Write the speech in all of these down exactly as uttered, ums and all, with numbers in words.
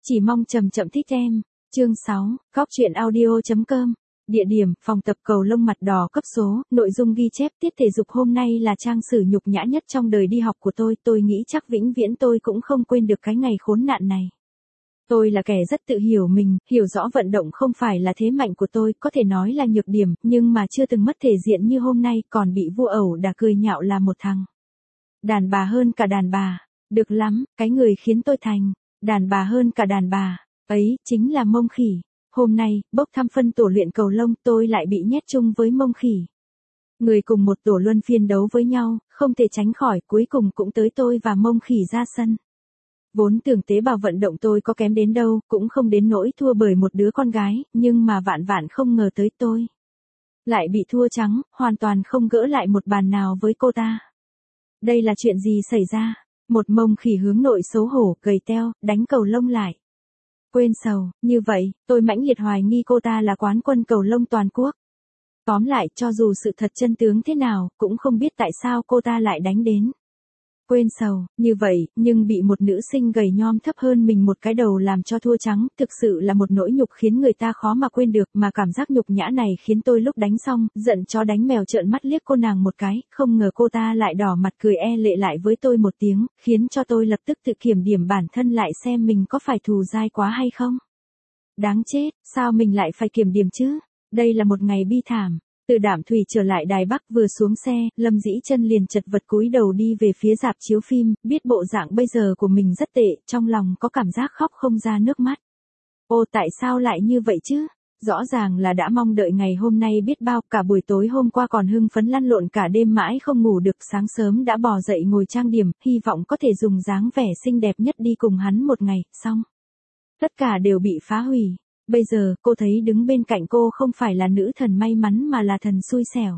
Chỉ mong chậm chậm thích em. Chương sáu, Góc truyện audio.com. Địa điểm, phòng tập cầu lông mặt đỏ cấp số, nội dung ghi chép tiết thể dục hôm nay là trang sử nhục nhã nhất trong đời đi học của tôi, tôi nghĩ chắc vĩnh viễn tôi cũng không quên được cái ngày khốn nạn này. Tôi là kẻ rất tự hiểu mình, hiểu rõ vận động không phải là thế mạnh của tôi, có thể nói là nhược điểm, nhưng mà chưa từng mất thể diện như hôm nay, còn bị vua ẩu đả cười nhạo là một thằng đàn bà hơn cả đàn bà. Được lắm, cái người khiến tôi thành đàn bà hơn cả đàn bà ấy chính là Mông Khỉ. Hôm nay, bốc thăm phân tổ luyện cầu lông, tôi lại bị nhét chung với Mông Khỉ. Người cùng một tổ luân phiên đấu với nhau, không thể tránh khỏi, cuối cùng cũng tới tôi và Mông Khỉ ra sân. Vốn tưởng tế bào vận động tôi có kém đến đâu, cũng không đến nỗi thua bởi một đứa con gái, nhưng mà vạn vạn không ngờ tới tôi lại bị thua trắng, hoàn toàn không gỡ lại một bàn nào với cô ta. Đây là chuyện gì xảy ra? Một Mông Khỉ hướng nội xấu hổ, gầy teo, đánh cầu lông lại. Quên sầu, như vậy, tôi mãnh liệt hoài nghi cô ta là quán quân cầu lông toàn quốc. Tóm lại, cho dù sự thật chân tướng thế nào, cũng không biết tại sao cô ta lại đánh đến. Quên sầu, như vậy, nhưng bị một nữ sinh gầy nhom thấp hơn mình một cái đầu làm cho thua trắng, thực sự là một nỗi nhục khiến người ta khó mà quên được, mà cảm giác nhục nhã này khiến tôi lúc đánh xong, giận chó đánh mèo trợn mắt liếc cô nàng một cái, không ngờ cô ta lại đỏ mặt cười e lệ lại với tôi một tiếng, khiến cho tôi lập tức tự kiểm điểm bản thân lại xem mình có phải thù dai quá hay không. Đáng chết, sao mình lại phải kiểm điểm chứ? Đây là một ngày bi thảm. Từ Đạm Thủy trở lại Đài Bắc vừa xuống xe, Lâm Dĩ Chân liền chật vật cúi đầu đi về phía rạp chiếu phim, biết bộ dạng bây giờ của mình rất tệ, trong lòng có cảm giác khóc không ra nước mắt. Ô tại sao lại như vậy chứ? Rõ ràng là đã mong đợi ngày hôm nay biết bao, cả buổi tối hôm qua còn hưng phấn lăn lộn cả đêm mãi không ngủ được, sáng sớm đã bò dậy ngồi trang điểm, hy vọng có thể dùng dáng vẻ xinh đẹp nhất đi cùng hắn một ngày, xong. Tất cả đều bị phá hủy. Bây giờ, cô thấy đứng bên cạnh cô không phải là nữ thần may mắn mà là thần xui xẻo.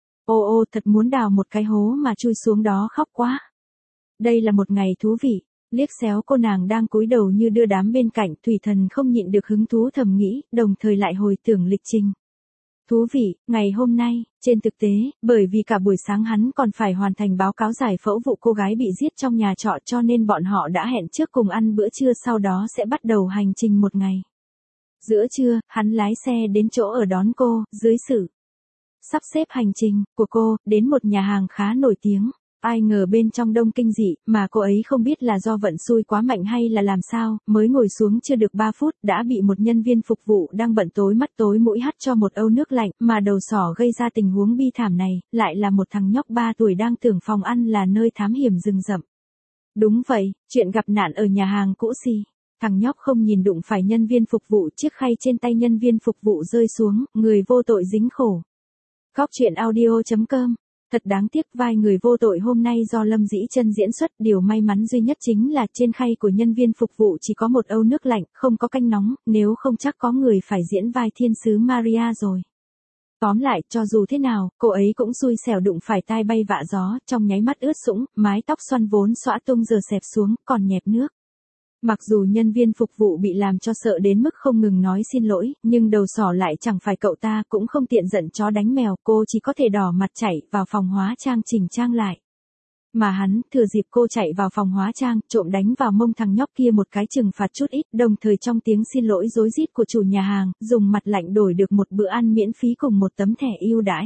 Ô ô, thật muốn đào một cái hố mà chui xuống đó khóc quá. Đây là một ngày thú vị. Liếc xéo cô nàng đang cúi đầu như đưa đám bên cạnh, Thủy Thần không nhịn được hứng thú thầm nghĩ, đồng thời lại hồi tưởng lịch trình. Thú vị, ngày hôm nay, trên thực tế, bởi vì cả buổi sáng hắn còn phải hoàn thành báo cáo giải phẫu vụ cô gái bị giết trong nhà trọ cho nên bọn họ đã hẹn trước cùng ăn bữa trưa, sau đó sẽ bắt đầu hành trình một ngày. Giữa trưa, hắn lái xe đến chỗ ở đón cô, dưới sự sắp xếp hành trình của cô, đến một nhà hàng khá nổi tiếng. Ai ngờ bên trong đông kinh dị, mà cô ấy không biết là do vận xui quá mạnh hay là làm sao, mới ngồi xuống chưa được ba phút, đã bị một nhân viên phục vụ đang bận tối mắt tối mũi hắt cho một âu nước lạnh, mà đầu sỏ gây ra tình huống bi thảm này, lại là một thằng nhóc ba tuổi đang tưởng phòng ăn là nơi thám hiểm rừng rậm. Đúng vậy, chuyện gặp nạn ở nhà hàng cũ xì. Thằng nhóc không nhìn đụng phải nhân viên phục vụ, chiếc khay trên tay nhân viên phục vụ rơi xuống, người vô tội dính khổ. Góc truyện audio.com. Thật đáng tiếc, vai người vô tội hôm nay do Lâm Dĩ Chân diễn xuất, điều may mắn duy nhất chính là trên khay của nhân viên phục vụ chỉ có một âu nước lạnh, không có canh nóng, nếu không chắc có người phải diễn vai thiên sứ Maria rồi. Tóm lại, cho dù thế nào, cô ấy cũng xui xẻo đụng phải tai bay vạ gió, trong nháy mắt ướt sũng, mái tóc xoăn vốn xõa tung giờ xẹp xuống, còn nhẹp nước. Mặc dù nhân viên phục vụ bị làm cho sợ đến mức không ngừng nói xin lỗi, nhưng đầu sỏ lại chẳng phải cậu ta, cũng không tiện giận chó đánh mèo, cô chỉ có thể đỏ mặt chạy vào phòng hóa trang chỉnh trang lại. Mà hắn, thừa dịp cô chạy vào phòng hóa trang, trộm đánh vào mông thằng nhóc kia một cái trừng phạt chút ít, đồng thời trong tiếng xin lỗi rối rít của chủ nhà hàng, dùng mặt lạnh đổi được một bữa ăn miễn phí cùng một tấm thẻ ưu đãi.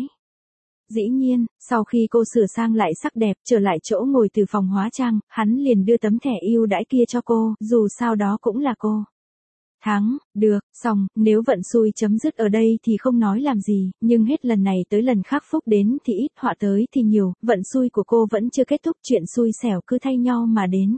Dĩ nhiên, sau khi cô sửa sang lại sắc đẹp, trở lại chỗ ngồi từ phòng hóa trang, hắn liền đưa tấm thẻ ưu đãi kia cho cô, dù sao đó cũng là cô. Thắng, được, xong, nếu vận xui chấm dứt ở đây thì không nói làm gì, nhưng hết lần này tới lần khác phúc đến thì ít, họa tới thì nhiều, vận xui của cô vẫn chưa kết thúc, chuyện xui xẻo cứ thay nhau mà đến.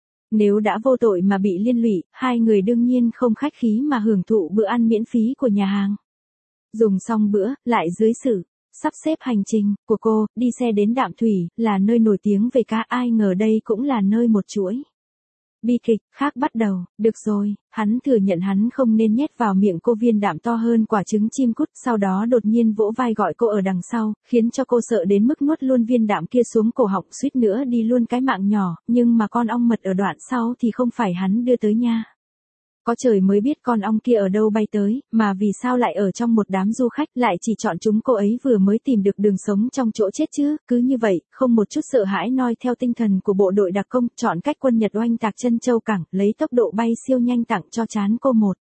Nếu đã vô tội mà bị liên lụy, hai người đương nhiên không khách khí mà hưởng thụ bữa ăn miễn phí của nhà hàng. Dùng xong bữa, lại dưới sự sắp xếp hành trình của cô, đi xe đến Đạm Thủy, là nơi nổi tiếng về cá, ai ngờ đây cũng là nơi một chuỗi bi kịch khác bắt đầu. Được rồi, hắn thừa nhận hắn không nên nhét vào miệng cô viên đạm to hơn quả trứng chim cút, sau đó đột nhiên vỗ vai gọi cô ở đằng sau, khiến cho cô sợ đến mức nuốt luôn viên đạm kia xuống cổ họng, suýt nữa đi luôn cái mạng nhỏ, nhưng mà con ong mật ở đoạn sau thì không phải hắn đưa tới nha. Có trời mới biết con ong kia ở đâu bay tới, mà vì sao lại ở trong một đám du khách lại chỉ chọn chúng cô ấy vừa mới tìm được đường sống trong chỗ chết chứ, cứ như vậy, không một chút sợ hãi noi theo tinh thần của bộ đội đặc công, chọn cách quân Nhật oanh tạc Trân Châu Cảng, lấy tốc độ bay siêu nhanh tặng cho trán cô một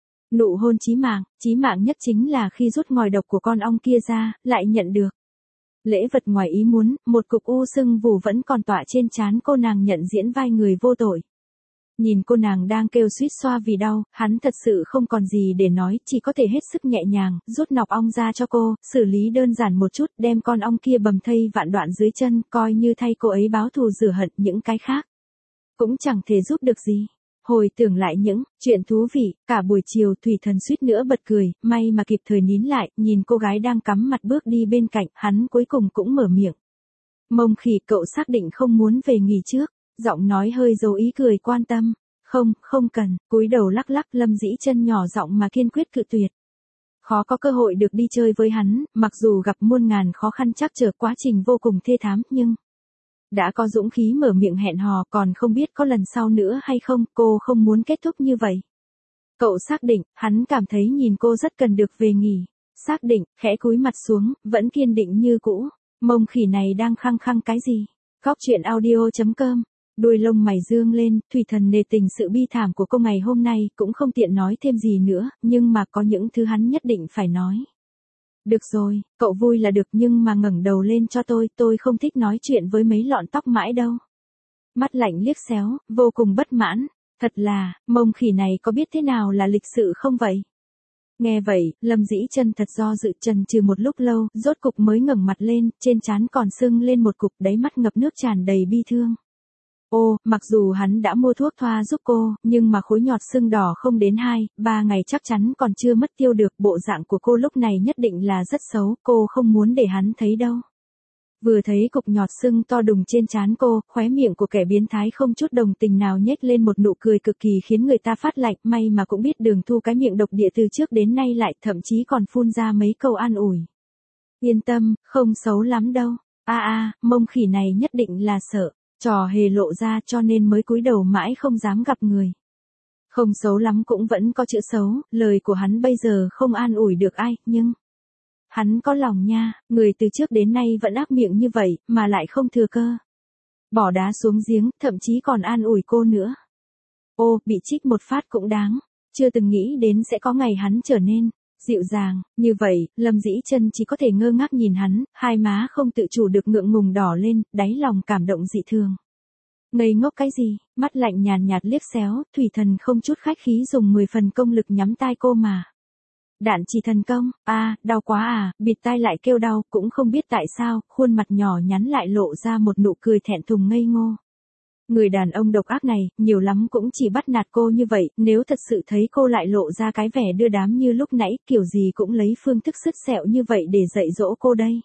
nụ hôn chí mạng, chí mạng nhất chính là khi rút ngòi độc của con ong kia ra, lại nhận được lễ vật ngoài ý muốn, một cục u sưng vù vẫn còn tỏa trên trán cô, nàng nhận diễn vai người vô tội. Nhìn cô nàng đang kêu suýt xoa vì đau, hắn thật sự không còn gì để nói, chỉ có thể hết sức nhẹ nhàng, rút nọc ong ra cho cô, xử lý đơn giản một chút, đem con ong kia bầm thây vạn đoạn dưới chân, coi như thay cô ấy báo thù rửa hận, những cái khác cũng chẳng thể giúp được gì. Hồi tưởng lại những chuyện thú vị, cả buổi chiều Thủy Thần suýt nữa bật cười, may mà kịp thời nín lại, nhìn cô gái đang cắm mặt bước đi bên cạnh, hắn cuối cùng cũng mở miệng. Mông Khỉ, cậu xác định không muốn về nghỉ trước? Giọng nói hơi giấu ý cười quan tâm. Không, không cần, cúi đầu lắc lắc, Lâm Dĩ Chân nhỏ giọng mà kiên quyết cự tuyệt. Khó có cơ hội được đi chơi với hắn, mặc dù gặp muôn ngàn khó khăn trắc trở, quá trình vô cùng thê thảm, nhưng đã có dũng khí mở miệng hẹn hò, còn không biết có lần sau nữa hay không, cô không muốn kết thúc như vậy. Cậu xác định, hắn cảm thấy nhìn cô rất cần được về nghỉ. Xác định, khẽ cúi mặt xuống, vẫn kiên định như cũ. Mông Khỉ này đang khăng khăng cái gì? Góc truyện audio chấm com. Đuôi lông mày dương lên, Thủy Thần nề tình sự bi thảm của cô ngày hôm nay, cũng không tiện nói thêm gì nữa, nhưng mà có những thứ hắn nhất định phải nói. Được rồi, cậu vui là được, nhưng mà ngẩng đầu lên cho tôi, tôi không thích nói chuyện với mấy lọn tóc mãi đâu. Mắt lạnh liếc xéo, vô cùng bất mãn. Thật là, Mông Khỉ này có biết thế nào là lịch sự không vậy? Nghe vậy, Lâm Dĩ Chân thật do dự, chần chừ một lúc lâu, rốt cục mới ngẩng mặt lên, trên trán còn sưng lên một cục, đáy mắt ngập nước tràn đầy bi thương. Ô, mặc dù hắn đã mua thuốc thoa giúp cô, nhưng mà khối nhọt sưng đỏ không đến hai, ba ngày chắc chắn còn chưa mất tiêu được, bộ dạng của cô lúc này nhất định là rất xấu, cô không muốn để hắn thấy đâu. Vừa thấy cục nhọt sưng to đùng trên trán cô, khóe miệng của kẻ biến thái không chút đồng tình nào nhếch lên một nụ cười cực kỳ khiến người ta phát lạnh, may mà cũng biết Đường Thu cái miệng độc địa từ trước đến nay lại, thậm chí còn phun ra mấy câu an ủi. Yên tâm, không xấu lắm đâu. A a, Mông Khỉ này nhất định là sợ trò hề lộ ra cho nên mới cúi đầu mãi không dám gặp người. Không xấu lắm cũng vẫn có chữ xấu, lời của hắn bây giờ không an ủi được ai, nhưng hắn có lòng nha, người từ trước đến nay vẫn ác miệng như vậy, mà lại không thừa cơ bỏ đá xuống giếng, thậm chí còn an ủi cô nữa. Ô, bị trích một phát cũng đáng, chưa từng nghĩ đến sẽ có ngày hắn trở nên dịu dàng như vậy. Lâm Dĩ Chân chỉ có thể ngơ ngác nhìn hắn, hai má không tự chủ được ngượng ngùng đỏ lên, đáy lòng cảm động dị thường. Ngây ngốc cái gì? Mắt lạnh nhàn nhạt liếc xéo, Thủy Thần không chút khách khí dùng mười phần công lực nhắm tai cô mà. Đạn chỉ thần công, a, à, đau quá à, bịt tai lại kêu đau, cũng không biết tại sao, khuôn mặt nhỏ nhắn lại lộ ra một nụ cười thẹn thùng ngây ngô. Người đàn ông độc ác này, nhiều lắm cũng chỉ bắt nạt cô như vậy, nếu thật sự thấy cô lại lộ ra cái vẻ đưa đám như lúc nãy, kiểu gì cũng lấy phương thức sứt sẹo như vậy để dạy dỗ cô đây.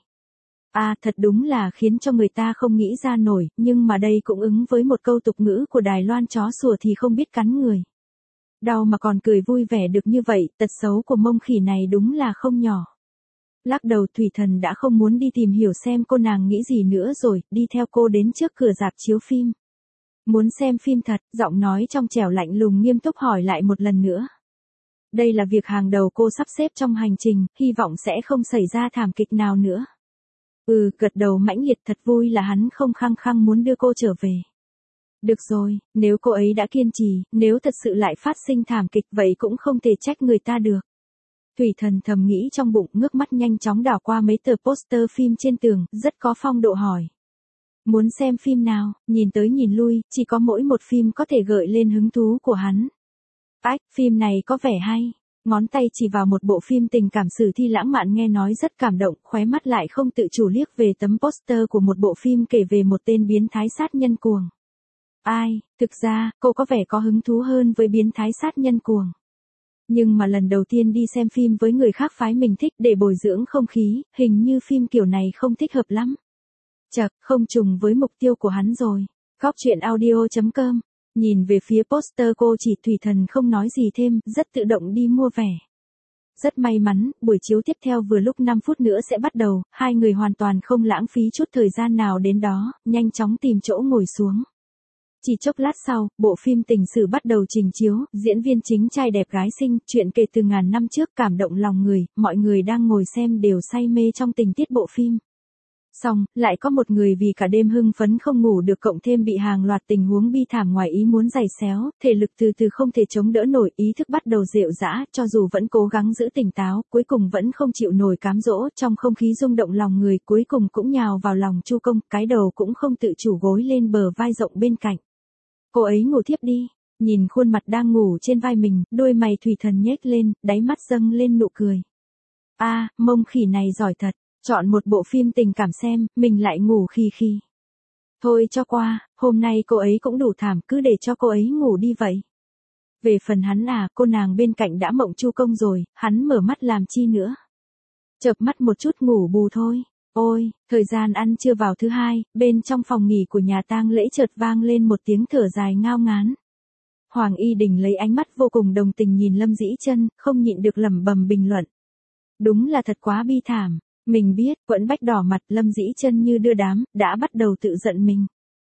À, thật đúng là khiến cho người ta không nghĩ ra nổi, nhưng mà đây cũng ứng với một câu tục ngữ của Đài Loan, chó sủa thì không biết cắn người. Đau mà còn cười vui vẻ được như vậy, tật xấu của Mông Khỉ này đúng là không nhỏ. Lắc đầu, Thủy Thần đã không muốn đi tìm hiểu xem cô nàng nghĩ gì nữa rồi, đi theo cô đến trước cửa rạp chiếu phim. Muốn xem phim thật, giọng nói trong trẻo lạnh lùng nghiêm túc hỏi lại một lần nữa. Đây là việc hàng đầu cô sắp xếp trong hành trình, hy vọng sẽ không xảy ra thảm kịch nào nữa. Ừ, gật đầu mãnh liệt, thật vui là hắn không khăng khăng muốn đưa cô trở về. Được rồi, nếu cô ấy đã kiên trì, nếu thật sự lại phát sinh thảm kịch vậy cũng không thể trách người ta được. Thủy Thần thầm nghĩ trong bụng, ngước mắt nhanh chóng đảo qua mấy tờ poster phim trên tường, rất có phong độ hỏi. Muốn xem phim nào? Nhìn tới nhìn lui, chỉ có mỗi một phim có thể gợi lên hứng thú của hắn. Ách, phim này có vẻ hay. Ngón tay chỉ vào một bộ phim tình cảm sử thi lãng mạn nghe nói rất cảm động, khóe mắt lại không tự chủ liếc về tấm poster của một bộ phim kể về một tên biến thái sát nhân cuồng. Ai, thực ra, cô có vẻ có hứng thú hơn với biến thái sát nhân cuồng. Nhưng mà lần đầu tiên đi xem phim với người khác phái mình thích để bồi dưỡng không khí, hình như phim kiểu này không thích hợp lắm. Chật, không trùng với mục tiêu của hắn rồi. Góc truyện audio chấm com. Nhìn về phía poster cô chỉ, Thủy Thần không nói gì thêm, rất tự động đi mua vé. Rất may mắn, buổi chiếu tiếp theo vừa lúc năm phút nữa sẽ bắt đầu, hai người hoàn toàn không lãng phí chút thời gian nào đến đó, nhanh chóng tìm chỗ ngồi xuống. Chỉ chốc lát sau, bộ phim tình sử bắt đầu trình chiếu, diễn viên chính trai đẹp gái xinh, chuyện kể từ ngàn năm trước cảm động lòng người, mọi người đang ngồi xem đều say mê trong tình tiết bộ phim. Xong, lại có một người vì cả đêm hưng phấn không ngủ được cộng thêm bị hàng loạt tình huống bi thảm ngoài ý muốn giày xéo, thể lực từ từ không thể chống đỡ nổi, ý thức bắt đầu rệu rã, cho dù vẫn cố gắng giữ tỉnh táo, cuối cùng vẫn không chịu nổi cám dỗ, trong không khí rung động lòng người, cuối cùng cũng nhào vào lòng Chu Công, cái đầu cũng không tự chủ gối lên bờ vai rộng bên cạnh. Cô ấy ngủ thiếp đi, nhìn khuôn mặt đang ngủ trên vai mình, đôi mày thủy thần nhếch lên, đáy mắt dâng lên nụ cười. A, à, mông khỉ này giỏi thật. Chọn một bộ phim tình cảm xem, mình lại ngủ khi khi. Thôi cho qua, hôm nay cô ấy cũng đủ thảm, cứ để cho cô ấy ngủ đi vậy. Về phần hắn à, cô nàng bên cạnh đã mộng Chu Công rồi, hắn mở mắt làm chi nữa. Chợp mắt một chút ngủ bù thôi. Ôi, thời gian ăn trưa vào thứ hai, bên trong phòng nghỉ của nhà tang lễ chợt vang lên một tiếng thở dài ngao ngán. Hoàng Y Đình lấy ánh mắt vô cùng đồng tình nhìn Lâm Dĩ Chân, không nhịn được lẩm bẩm bình luận. Đúng là thật quá bi thảm. Mình biết, Quẫn Bách đỏ mặt, Lâm Dĩ Chân như đưa đám, đã bắt đầu tự giận mình.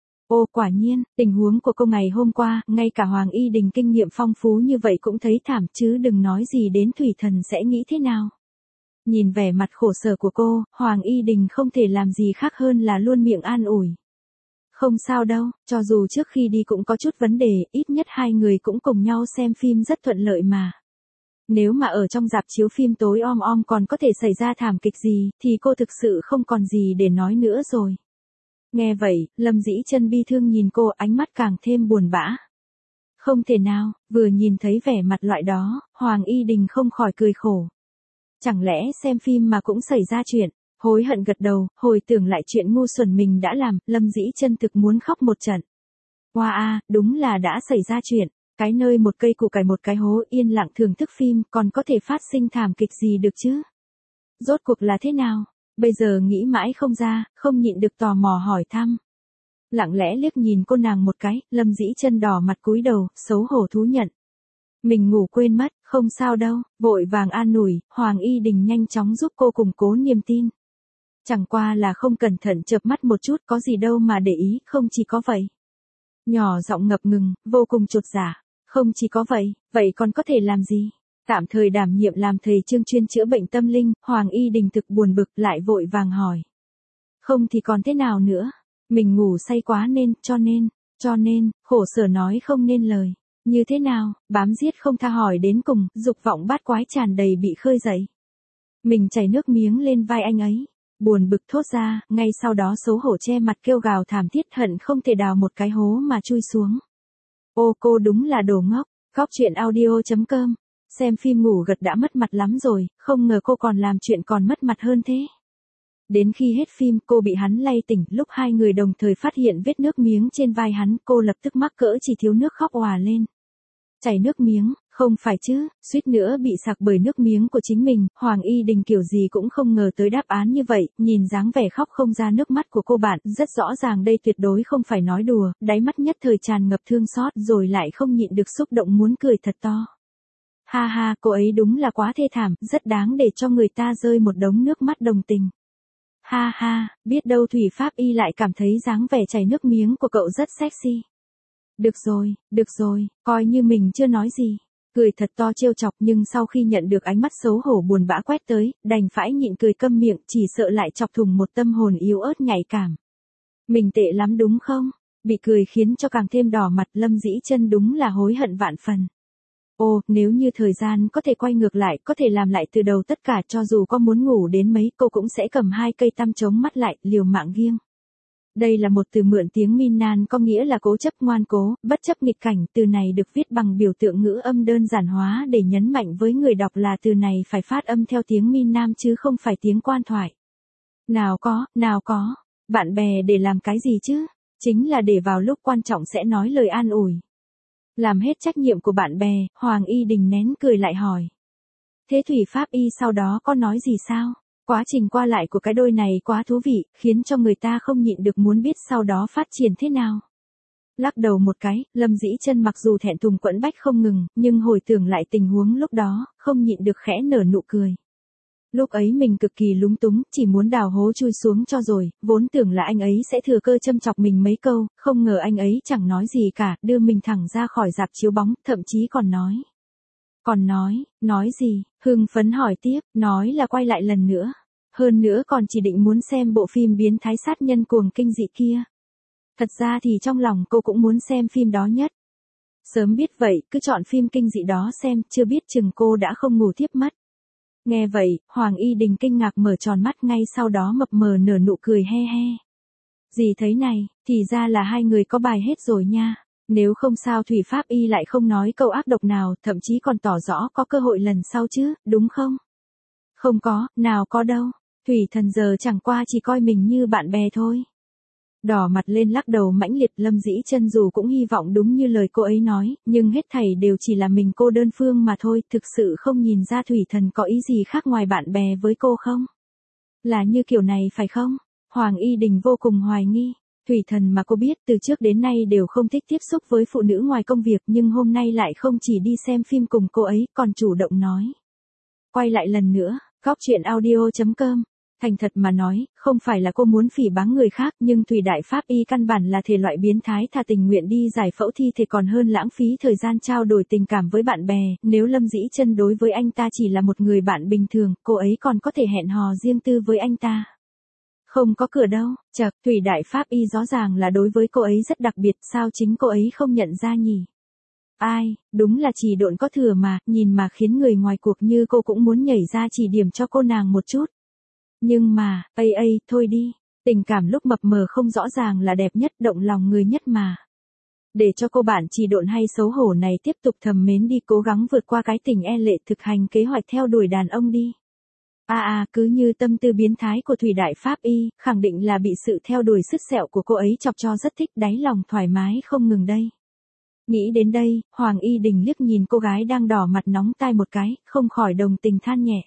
Ô quả nhiên, tình huống của cô ngày hôm qua, ngay cả Hoàng Y Đình kinh nghiệm phong phú như vậy cũng thấy thảm chứ đừng nói gì đến Thủy Thần sẽ nghĩ thế nào. Nhìn vẻ mặt khổ sở của cô, Hoàng Y Đình không thể làm gì khác hơn là luôn miệng an ủi. Không sao đâu, cho dù trước khi đi cũng có chút vấn đề, ít nhất hai người cũng cùng nhau xem phim rất thuận lợi mà. Nếu mà ở trong rạp chiếu phim tối om om còn có thể xảy ra thảm kịch gì, thì cô thực sự không còn gì để nói nữa rồi. Nghe vậy, Lâm Dĩ Chân bi thương nhìn cô, ánh mắt càng thêm buồn bã. Không thể nào, vừa nhìn thấy vẻ mặt loại đó, Hoàng Y Đình không khỏi cười khổ. Chẳng lẽ xem phim mà cũng xảy ra chuyện, hối hận gật đầu, hồi tưởng lại chuyện ngu xuẩn mình đã làm, Lâm Dĩ Chân thực muốn khóc một trận. Hoa a, đúng là đã xảy ra chuyện. Cái nơi một cây củ cải một cái hố yên lặng thưởng thức phim còn có thể phát sinh thảm kịch gì được chứ? Rốt cuộc là thế nào? Bây giờ nghĩ mãi không ra, không nhịn được tò mò hỏi thăm. Lặng lẽ liếc nhìn cô nàng một cái, Lâm Dĩ Chân đỏ mặt cúi đầu, xấu hổ thú nhận. Mình ngủ quên mất, không sao đâu, vội vàng an ủi, Hoàng Y Đình nhanh chóng giúp cô củng cố niềm tin. Chẳng qua là không cẩn thận chợp mắt một chút có gì đâu mà để ý, không chỉ có vậy. Nhỏ giọng ngập ngừng, vô cùng chột dạ. Không chỉ có vậy, vậy còn có thể làm gì? Tạm thời đảm nhiệm làm thầy chương chuyên chữa bệnh tâm linh, Hoàng Y Đình thực buồn bực lại vội vàng hỏi. Không thì còn thế nào nữa? Mình ngủ say quá nên, cho nên, cho nên, khổ sở nói không nên lời. Như thế nào, bám giết không tha hỏi đến cùng, dục vọng bát quái tràn đầy bị khơi dậy. Mình chảy nước miếng lên vai anh ấy. Buồn bực thốt ra, ngay sau đó xấu hổ che mặt kêu gào thảm thiết hận không thể đào một cái hố mà chui xuống. Ô cô đúng là đồ ngốc, Góc Chuyện Audio chấm com, xem phim ngủ gật đã mất mặt lắm rồi, không ngờ cô còn làm chuyện còn mất mặt hơn thế. Đến khi hết phim cô bị hắn lay tỉnh, lúc hai người đồng thời phát hiện vết nước miếng trên vai hắn, cô lập tức mắc cỡ chỉ thiếu nước khóc òa lên. Chảy nước miếng, không phải chứ, suýt nữa bị sặc bởi nước miếng của chính mình, Hoàng Y Đình kiểu gì cũng không ngờ tới đáp án như vậy, nhìn dáng vẻ khóc không ra nước mắt của cô bạn, rất rõ ràng đây tuyệt đối không phải nói đùa, đáy mắt nhất thời tràn ngập thương xót rồi lại không nhịn được xúc động muốn cười thật to. Ha ha, cô ấy đúng là quá thê thảm, rất đáng để cho người ta rơi một đống nước mắt đồng tình. Ha ha, biết đâu Thủy Pháp Y lại cảm thấy dáng vẻ chảy nước miếng của cậu rất sexy. Được rồi, được rồi, coi như mình chưa nói gì. Cười thật to trêu chọc nhưng sau khi nhận được ánh mắt xấu hổ buồn bã quét tới, đành phải nhịn cười câm miệng, chỉ sợ lại chọc thủng một tâm hồn yếu ớt nhạy cảm. Mình tệ lắm đúng không? Bị cười khiến cho càng thêm đỏ mặt, Lâm Dĩ Chân đúng là hối hận vạn phần. Ồ, nếu như thời gian có thể quay ngược lại, có thể làm lại từ đầu tất cả, cho dù có muốn ngủ đến mấy, cô cũng sẽ cầm hai cây tăm chống mắt lại, liều mạng nghiêng. Đây là một từ mượn tiếng Minnan có nghĩa là cố chấp ngoan cố, bất chấp nghịch cảnh, từ này được viết bằng biểu tượng ngữ âm đơn giản hóa để nhấn mạnh với người đọc là từ này phải phát âm theo tiếng Minnam chứ không phải tiếng quan thoại. Nào có, nào có, bạn bè để làm cái gì chứ? Chính là để vào lúc quan trọng sẽ nói lời an ủi. Làm hết trách nhiệm của bạn bè, Hoàng Y Đình nén cười lại hỏi. Thế Thủy Pháp Y sau đó có nói gì sao? Quá trình qua lại của cái đôi này quá thú vị, khiến cho người ta không nhịn được muốn biết sau đó phát triển thế nào. Lắc đầu một cái, Lâm Dĩ Chân mặc dù thẹn thùng quẫn bách không ngừng, nhưng hồi tưởng lại tình huống lúc đó, không nhịn được khẽ nở nụ cười. Lúc ấy mình cực kỳ lúng túng, chỉ muốn đào hố chui xuống cho rồi, vốn tưởng là anh ấy sẽ thừa cơ châm chọc mình mấy câu, không ngờ anh ấy chẳng nói gì cả, đưa mình thẳng ra khỏi rạp chiếu bóng, thậm chí còn nói. Còn nói, nói gì, hưng phấn hỏi tiếp, nói là quay lại lần nữa. Hơn nữa còn chỉ định muốn xem bộ phim biến thái sát nhân cuồng kinh dị kia. Thật ra thì trong lòng cô cũng muốn xem phim đó nhất. Sớm biết vậy, cứ chọn phim kinh dị đó xem, chưa biết chừng cô đã không ngủ tiếp mất. Nghe vậy, Hoàng Y Đình kinh ngạc mở tròn mắt, ngay sau đó mập mờ nở nụ cười he he. Gì thế này, thì ra là hai người có bài hết rồi nha. Nếu không sao Thủy Pháp Y lại không nói câu ác độc nào, thậm chí còn tỏ rõ có cơ hội lần sau chứ, đúng không? Không có, nào có đâu. Thủy Thần giờ chẳng qua chỉ coi mình như bạn bè thôi. Đỏ mặt lên lắc đầu mãnh liệt. Lâm Dĩ Chân dù cũng hy vọng đúng như lời cô ấy nói, nhưng hết thảy đều chỉ là mình cô đơn phương mà thôi, thực sự không nhìn ra Thủy Thần có ý gì khác ngoài bạn bè với cô không? Là như kiểu này phải không? Hoàng Y Đình vô cùng hoài nghi. Thủy Thần mà cô biết từ trước đến nay đều không thích tiếp xúc với phụ nữ ngoài công việc, nhưng hôm nay lại không chỉ đi xem phim cùng cô ấy, còn chủ động nói. Quay lại lần nữa, góc chuyện audio chấm com. Thành thật mà nói, không phải là cô muốn phỉ báng người khác, nhưng Thủy Đại Pháp Y căn bản là thể loại biến thái thà tình nguyện đi giải phẫu thi thể còn hơn lãng phí thời gian trao đổi tình cảm với bạn bè. Nếu Lâm Dĩ Chân đối với anh ta chỉ là một người bạn bình thường, cô ấy còn có thể hẹn hò riêng tư với anh ta. Không có cửa đâu, chật, Thủy Đại Pháp Y rõ ràng là đối với cô ấy rất đặc biệt, sao chính cô ấy không nhận ra nhỉ? Ai, đúng là chỉ độn có thừa mà, nhìn mà khiến người ngoài cuộc như cô cũng muốn nhảy ra chỉ điểm cho cô nàng một chút. Nhưng mà, ây ây, thôi đi, tình cảm lúc mập mờ không rõ ràng là đẹp nhất, động lòng người nhất mà. Để cho cô bạn chỉ độn hay xấu hổ này tiếp tục thầm mến đi, cố gắng vượt qua cái tình e lệ, thực hành kế hoạch theo đuổi đàn ông đi. À à, cứ như tâm tư biến thái của Thủy Đại Pháp Y, khẳng định là bị sự theo đuổi sứt sẹo của cô ấy chọc cho rất thích, đáy lòng thoải mái không ngừng đây. Nghĩ đến đây, Hoàng Y Đình liếc nhìn cô gái đang đỏ mặt nóng tai một cái, không khỏi đồng tình than nhẹ.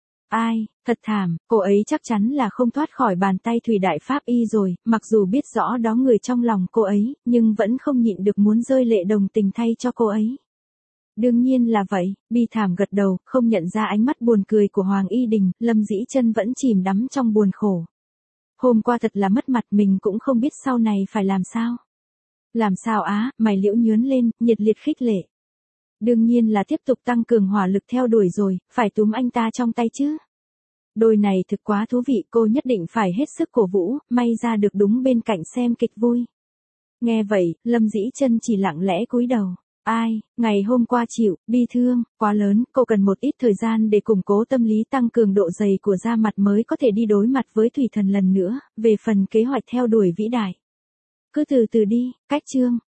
Ai, thật thảm, cô ấy chắc chắn là không thoát khỏi bàn tay Thủy Đại Pháp Y rồi, mặc dù biết rõ đó người trong lòng cô ấy, nhưng vẫn không nhịn được muốn rơi lệ đồng tình thay cho cô ấy. Đương nhiên là vậy, bi thảm gật đầu, không nhận ra ánh mắt buồn cười của Hoàng Y Đình, Lâm Dĩ Chân vẫn chìm đắm trong buồn khổ. Hôm qua thật là mất mặt, mình cũng không biết sau này phải làm sao. Làm sao á, mày liễu nhướn lên, nhiệt liệt khích lệ. Đương nhiên là tiếp tục tăng cường hỏa lực theo đuổi rồi, phải túm anh ta trong tay chứ. Đôi này thực quá thú vị, cô nhất định phải hết sức cổ vũ, may ra được đúng bên cạnh xem kịch vui. Nghe vậy, Lâm Dĩ Chân chỉ lặng lẽ cúi đầu. Ai, ngày hôm qua chịu, bi thương, quá lớn, cô cần một ít thời gian để củng cố tâm lý, tăng cường độ dày của da mặt mới có thể đi đối mặt với Thủy Thần lần nữa, về phần kế hoạch theo đuổi vĩ đại. Cứ từ từ đi, cách chương.